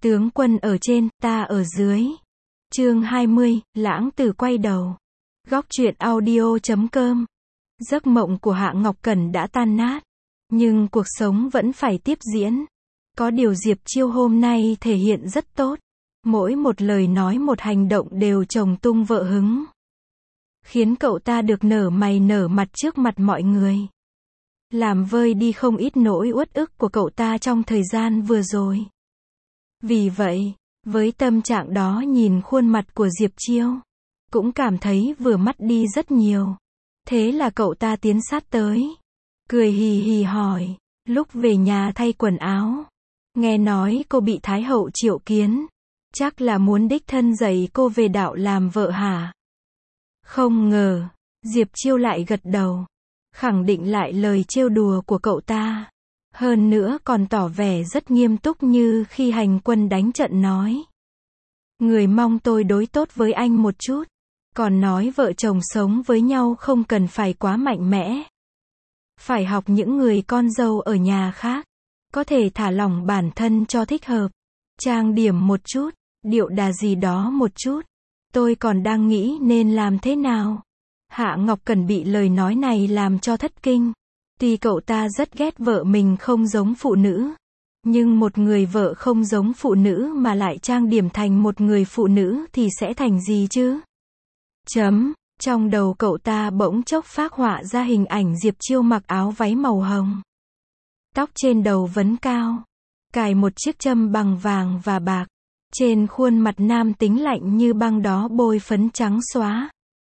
Tướng quân ở trên, ta ở dưới. Chương 20, Lãng Tử quay đầu. Góc truyện audio.com. Giấc mộng của Hạ Ngọc Cẩn đã tan nát, nhưng cuộc sống vẫn phải tiếp diễn. Có điều Diệp Chiêu hôm nay thể hiện rất tốt. Mỗi một lời nói một hành động đều chồng tung vợ hứng, khiến cậu ta được nở mày nở mặt trước mặt mọi người, làm vơi đi không ít nỗi uất ức của cậu ta trong thời gian vừa rồi. Vì vậy, với tâm trạng đó nhìn khuôn mặt của Diệp Chiêu, cũng cảm thấy vừa mắt đi rất nhiều. Thế là cậu ta tiến sát tới, cười hì hì hỏi, lúc về nhà thay quần áo, nghe nói cô bị Thái hậu triệu kiến, chắc là muốn đích thân dạy cô về đạo làm vợ hả? Không ngờ, Diệp Chiêu lại gật đầu, khẳng định lại lời trêu đùa của cậu ta. Hơn nữa còn tỏ vẻ rất nghiêm túc như khi hành quân đánh trận nói. Người mong tôi đối tốt với anh một chút, còn nói vợ chồng sống với nhau không cần phải quá mạnh mẽ. Phải học những người con dâu ở nhà khác, có thể thả lỏng bản thân cho thích hợp, trang điểm một chút, điệu đà gì đó một chút. Tôi còn đang nghĩ nên làm thế nào. Hạ Ngọc Cẩn bị lời nói này làm cho thất kinh. Tuy cậu ta rất ghét vợ mình không giống phụ nữ, nhưng một người vợ không giống phụ nữ mà lại trang điểm thành một người phụ nữ thì sẽ thành gì chứ? Trong đầu cậu ta bỗng chốc phác họa ra hình ảnh Diệp Chiêu mặc áo váy màu hồng, tóc trên đầu vấn cao, cài một chiếc châm bằng vàng và bạc, trên khuôn mặt nam tính lạnh như băng đó bôi phấn trắng xóa,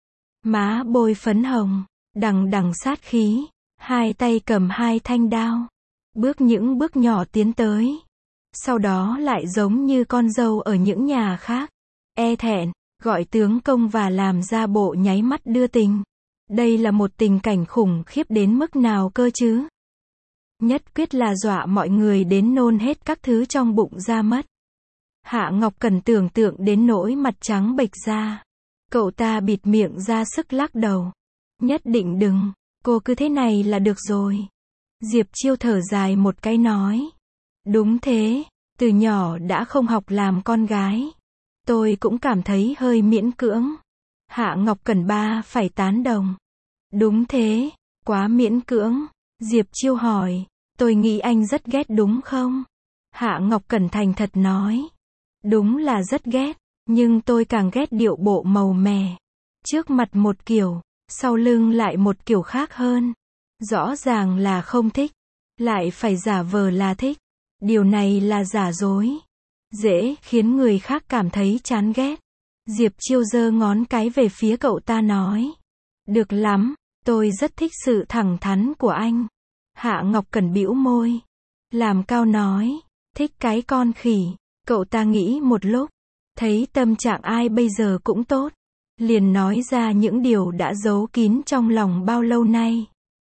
má bôi phấn hồng, đằng đằng sát khí, hai tay cầm hai thanh đao, bước những bước nhỏ tiến tới. Sau đó lại giống như con dâu ở những nhà khác, e thẹn, gọi tướng công và làm ra bộ nháy mắt đưa tình. Đây là một tình cảnh khủng khiếp đến mức nào cơ chứ? Nhất quyết là dọa mọi người đến nôn hết các thứ trong bụng ra mất. Hạ Ngọc Cẩn tưởng tượng đến nỗi mặt trắng bệch ra. Cậu ta bịt miệng ra sức lắc đầu. Nhất định đừng, cô cứ thế này là được rồi. Diệp Chiêu thở dài một cái nói. Đúng thế, từ nhỏ đã không học làm con gái. Tôi cũng cảm thấy hơi miễn cưỡng. Hạ Ngọc Cẩn phải tán đồng. Đúng thế, quá miễn cưỡng. Diệp Chiêu hỏi, tôi nghĩ anh rất ghét đúng không? Hạ Ngọc Cẩn thành thật nói. Đúng là rất ghét, nhưng tôi càng ghét điệu bộ màu mè. Trước mặt một kiểu, sau lưng lại một kiểu khác hơn. Rõ ràng là không thích, lại phải giả vờ là thích. Điều này là giả dối, dễ khiến người khác cảm thấy chán ghét. Diệp Chiêu giơ ngón cái về phía cậu ta nói. Được lắm, tôi rất thích sự thẳng thắn của anh. Hạ Ngọc Cẩn bĩu môi, làm cao nói, thích cái con khỉ. Cậu ta nghĩ một lúc, thấy tâm trạng ai bây giờ cũng tốt, liền nói ra những điều đã giấu kín trong lòng bao lâu nay.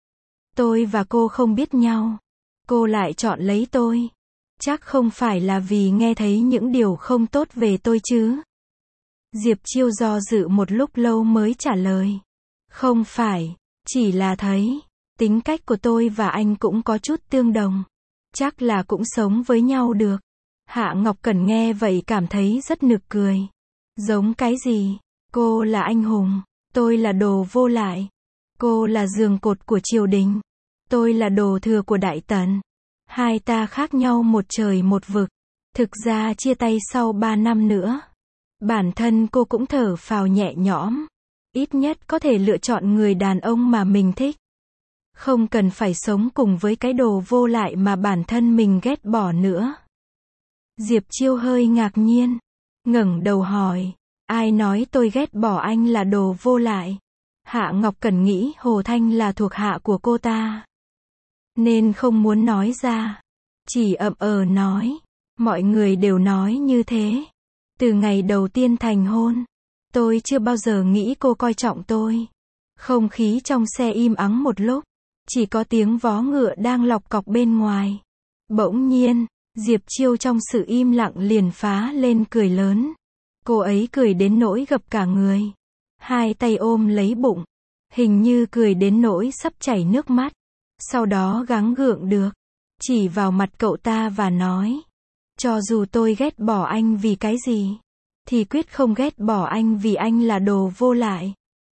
Tôi và cô không biết nhau, cô lại chọn lấy tôi, chắc không phải là vì nghe thấy những điều không tốt về tôi chứ? Diệp Chiêu do dự một lúc lâu mới trả lời. Không phải, chỉ là thấy, tính cách của tôi và anh cũng có chút tương đồng, chắc là cũng sống với nhau được. Hạ Ngọc Cẩn nghe vậy cảm thấy rất nực cười. Giống cái gì? Cô là anh hùng, tôi là đồ vô lại. Cô là giường cột của triều đình, tôi là đồ thừa của Đại Tần. Hai ta khác nhau một trời một vực. Thực ra chia tay sau 3 năm nữa, bản thân cô cũng thở phào nhẹ nhõm. Ít nhất có thể lựa chọn người đàn ông mà mình thích. Không cần phải sống cùng với cái đồ vô lại mà bản thân mình ghét bỏ nữa. Diệp Chiêu hơi ngạc nhiên, ngẩng đầu hỏi, ai nói tôi ghét bỏ anh là đồ vô lại? Hạ Ngọc Cẩn nghĩ Hồ Thanh là thuộc hạ của cô ta, nên không muốn nói ra, chỉ ậm nói, mọi người đều nói như thế. Từ ngày đầu tiên thành hôn, tôi chưa bao giờ nghĩ cô coi trọng tôi. Không khí trong xe im ắng một lúc, chỉ có tiếng vó ngựa đang lọc cọc bên ngoài. Bỗng nhiên, Diệp Chiêu trong sự im lặng liền phá lên cười lớn. Cô ấy cười đến nỗi gập cả người, hai tay ôm lấy bụng, hình như cười đến nỗi sắp chảy nước mắt. Sau đó gắng gượng được, chỉ vào mặt cậu ta và nói, Cho dù tôi ghét bỏ anh vì cái gì, thì quyết không ghét bỏ anh vì anh là đồ vô lại.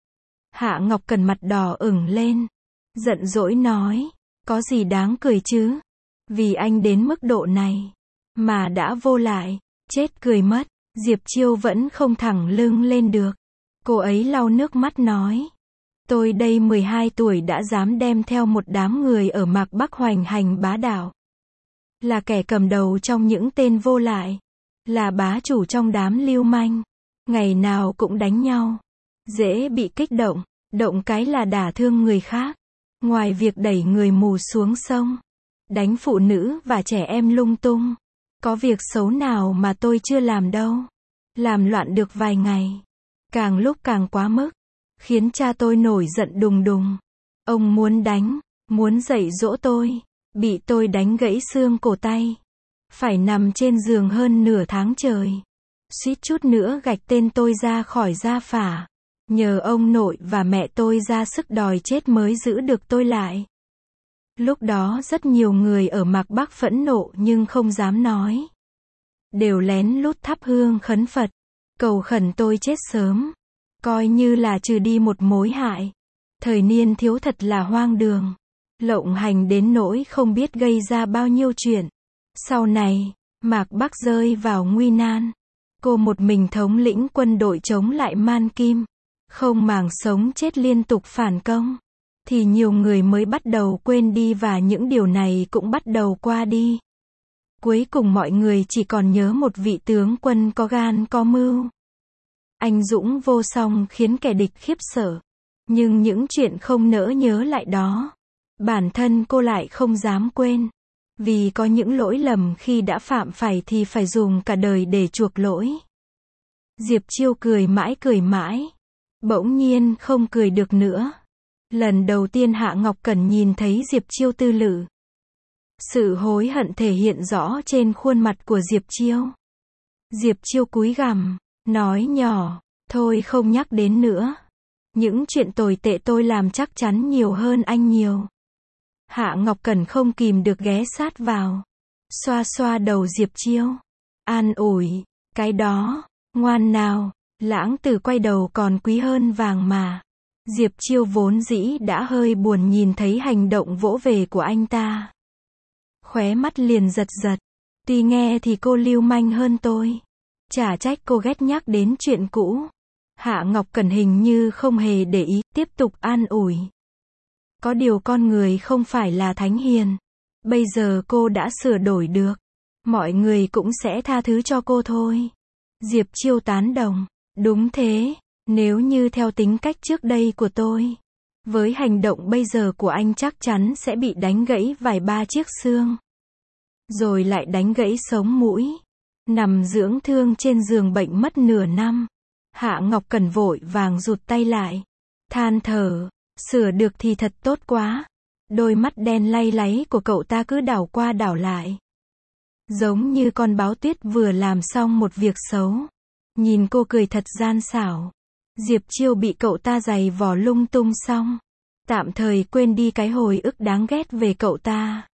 Hạ Ngọc Cẩn mặt đỏ ửng lên, giận dỗi nói, có gì đáng cười chứ? Vì anh đến mức độ này, mà đã vô lại, chết cười mất. Diệp Chiêu vẫn không thẳng lưng lên được. Cô ấy lau nước mắt nói, tôi đây 12 tuổi đã dám đem theo một đám người ở Mạc Bắc hoành hành bá đạo. Là kẻ cầm đầu trong những tên vô lại. Là bá chủ trong đám lưu manh. Ngày nào cũng đánh nhau. Dễ bị kích động. Động cái là đả thương người khác. Ngoài việc đẩy người mù xuống sông, đánh phụ nữ và trẻ em lung tung, có việc xấu nào mà tôi chưa làm đâu. Làm loạn được vài ngày, càng lúc càng quá mức, khiến cha tôi nổi giận đùng đùng. Ông muốn đánh, muốn dạy dỗ tôi, bị tôi đánh gãy xương cổ tay. Phải nằm trên giường hơn nửa tháng trời. Suýt chút nữa gạch tên tôi ra khỏi gia phả. Nhờ ông nội và mẹ tôi ra sức đòi chết mới giữ được tôi lại. Lúc đó rất nhiều người ở Mạc Bắc phẫn nộ nhưng không dám nói. Đều lén lút thắp hương khấn Phật, cầu khẩn tôi chết sớm. Coi như là trừ đi một mối hại. Thời niên thiếu thật là hoang đường. Lộng hành đến nỗi không biết gây ra bao nhiêu chuyện. Sau này, Mạc Bắc rơi vào nguy nan. Cô một mình thống lĩnh quân đội chống lại Man Kim. Không màng sống chết liên tục phản công. Thì nhiều người mới bắt đầu quên đi và những điều này cũng bắt đầu qua đi. Cuối cùng mọi người chỉ còn nhớ một vị tướng quân có gan có mưu. Anh dũng vô song khiến kẻ địch khiếp sợ. Nhưng những chuyện không nỡ nhớ lại đó, bản thân cô lại không dám quên. Vì có những lỗi lầm khi đã phạm phải thì phải dùng cả đời để chuộc lỗi. Diệp Chiêu cười mãi. Bỗng nhiên không cười được nữa. Lần đầu tiên Hạ Ngọc Cẩn nhìn thấy Diệp Chiêu tư lự. Sự hối hận thể hiện rõ trên khuôn mặt của Diệp Chiêu. Diệp Chiêu cúi gằm, nói nhỏ, thôi không nhắc đến nữa. Những chuyện tồi tệ tôi làm chắc chắn nhiều hơn anh nhiều. Hạ Ngọc Cẩn không kìm được ghé sát vào. Xoa xoa đầu Diệp Chiêu. An ủi, cái đó, ngoan nào, lãng tử quay đầu còn quý hơn vàng mà. Diệp Chiêu vốn dĩ đã hơi buồn nhìn thấy hành động vỗ về của anh ta. Khóe mắt liền giật giật. Tuy nghe thì cô lưu manh hơn tôi. Chả trách cô ghét nhắc đến chuyện cũ. Hạ Ngọc Cẩn hình như không hề để ý, tiếp tục an ủi. Có điều con người không phải là thánh hiền. Bây giờ cô đã sửa đổi được. Mọi người cũng sẽ tha thứ cho cô thôi. Diệp Chiêu tán đồng. Đúng thế, nếu như theo tính cách trước đây của tôi, với hành động bây giờ của anh chắc chắn sẽ bị đánh gãy vài ba chiếc xương. Rồi lại đánh gãy sống mũi. Nằm dưỡng thương trên giường bệnh mất nửa năm. Hạ Ngọc Cẩn vội vàng rụt tay lại. Than thở, sửa được thì thật tốt quá. Đôi mắt đen lay láy của cậu ta cứ đảo qua đảo lại. Giống như con báo tuyết vừa làm xong một việc xấu. Nhìn cô cười thật gian xảo. Diệp Chiêu bị cậu ta giày vò lung tung xong. Tạm thời quên đi cái hồi ức đáng ghét về cậu ta.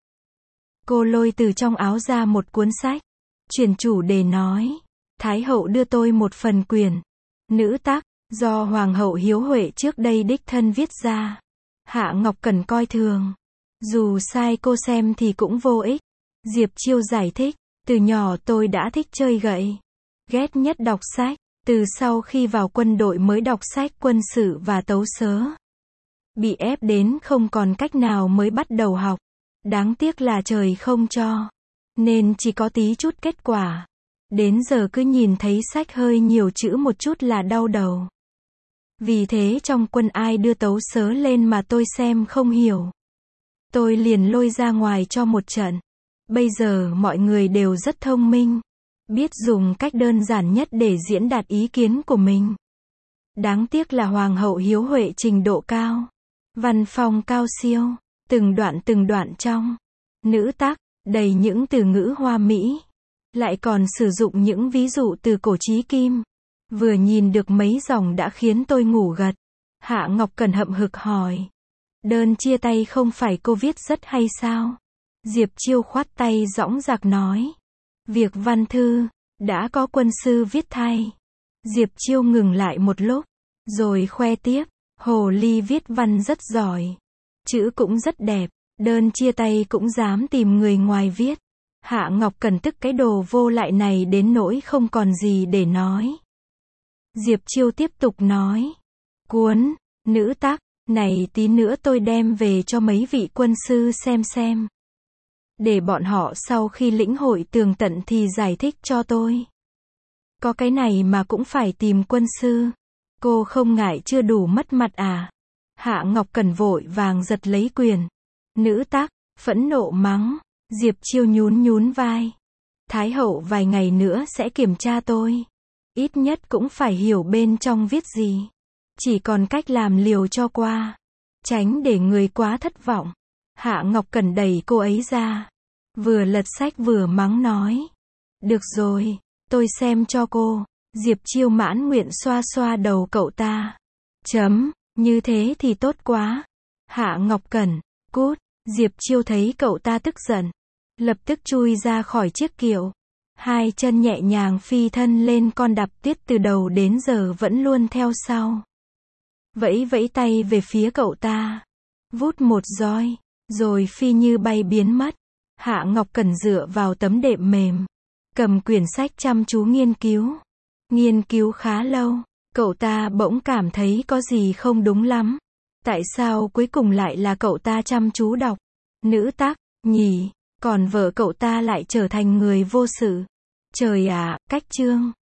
Cô lôi từ trong áo ra một cuốn sách. Chuyển chủ đề nói. Thái hậu đưa tôi một phần quyển. Nữ tác, do Hoàng hậu Hiếu Huệ trước đây đích thân viết ra. Hạ Ngọc Cẩn coi thường. Dù sai cô xem thì cũng vô ích. Diệp Chiêu giải thích. Từ nhỏ tôi đã thích chơi gậy. Ghét nhất đọc sách. Từ sau khi vào quân đội mới đọc sách quân sự và tấu sớ. Bị ép đến không còn cách nào mới bắt đầu học. Đáng tiếc là trời không cho. Nên chỉ có tí chút kết quả. Đến giờ cứ nhìn thấy sách hơi nhiều chữ một chút là đau đầu. Vì thế trong quân ai đưa tấu sớ lên mà tôi xem không hiểu. Tôi liền lôi ra ngoài cho một trận. Bây giờ mọi người đều rất thông minh. Biết dùng cách đơn giản nhất để diễn đạt ý kiến của mình. Đáng tiếc là Hoàng hậu Hiếu Huệ trình độ cao. Văn phong cao siêu. Từng đoạn trong. Nữ tác, đầy những từ ngữ hoa mỹ. Lại còn sử dụng những ví dụ từ cổ chí kim. Vừa nhìn được mấy dòng đã khiến tôi ngủ gật. Hạ Ngọc Cẩn hậm hực hỏi. Đơn chia tay không phải cô viết rất hay sao? Diệp Chiêu khoát tay dõng dạc nói. Việc văn thư, đã có quân sư viết thay. Diệp Chiêu ngừng lại một lúc, rồi khoe tiếp, Hồ Ly viết văn rất giỏi. Chữ cũng rất đẹp, đơn chia tay cũng dám tìm người ngoài viết. Hạ Ngọc Cẩn tức cái đồ vô lại này đến nỗi không còn gì để nói. Diệp Chiêu tiếp tục nói, cuốn, nữ tác, này tí nữa tôi đem về cho mấy vị quân sư xem. Để bọn họ sau khi lĩnh hội tường tận thì giải thích cho tôi. Có cái này mà cũng phải tìm quân sư. Cô không ngại chưa đủ mất mặt à? Hạ Ngọc Cẩn vội vàng giật lấy quyền. Nữ tác, phẫn nộ mắng. Diệp Chiêu nhún vai. Thái hậu vài ngày nữa sẽ kiểm tra tôi. Ít nhất cũng phải hiểu bên trong viết gì. Chỉ còn cách làm liều cho qua. Tránh để người quá thất vọng. Hạ Ngọc Cẩn đẩy cô ấy ra. Vừa lật sách vừa mắng nói. Được rồi, tôi xem cho cô. Diệp Chiêu mãn nguyện xoa đầu cậu ta. Như thế thì tốt quá. Hạ Ngọc Cẩn, cút. Diệp Chiêu thấy cậu ta tức giận. Lập tức chui ra khỏi chiếc kiệu. Hai chân nhẹ nhàng phi thân lên con đạp tuyết từ đầu đến giờ vẫn luôn theo sau. Vẫy tay về phía cậu ta. Vút một roi. Rồi phi như bay biến mất. Hạ Ngọc Cẩn dựa vào tấm đệm mềm. Cầm quyển sách chăm chú nghiên cứu. Nghiên cứu khá lâu. Cậu ta bỗng cảm thấy có gì không đúng lắm. Tại sao cuối cùng lại là cậu ta chăm chú đọc? Nữ tác, nhỉ? Còn vợ cậu ta lại trở thành người vô sự. Trời ạ, cách chương.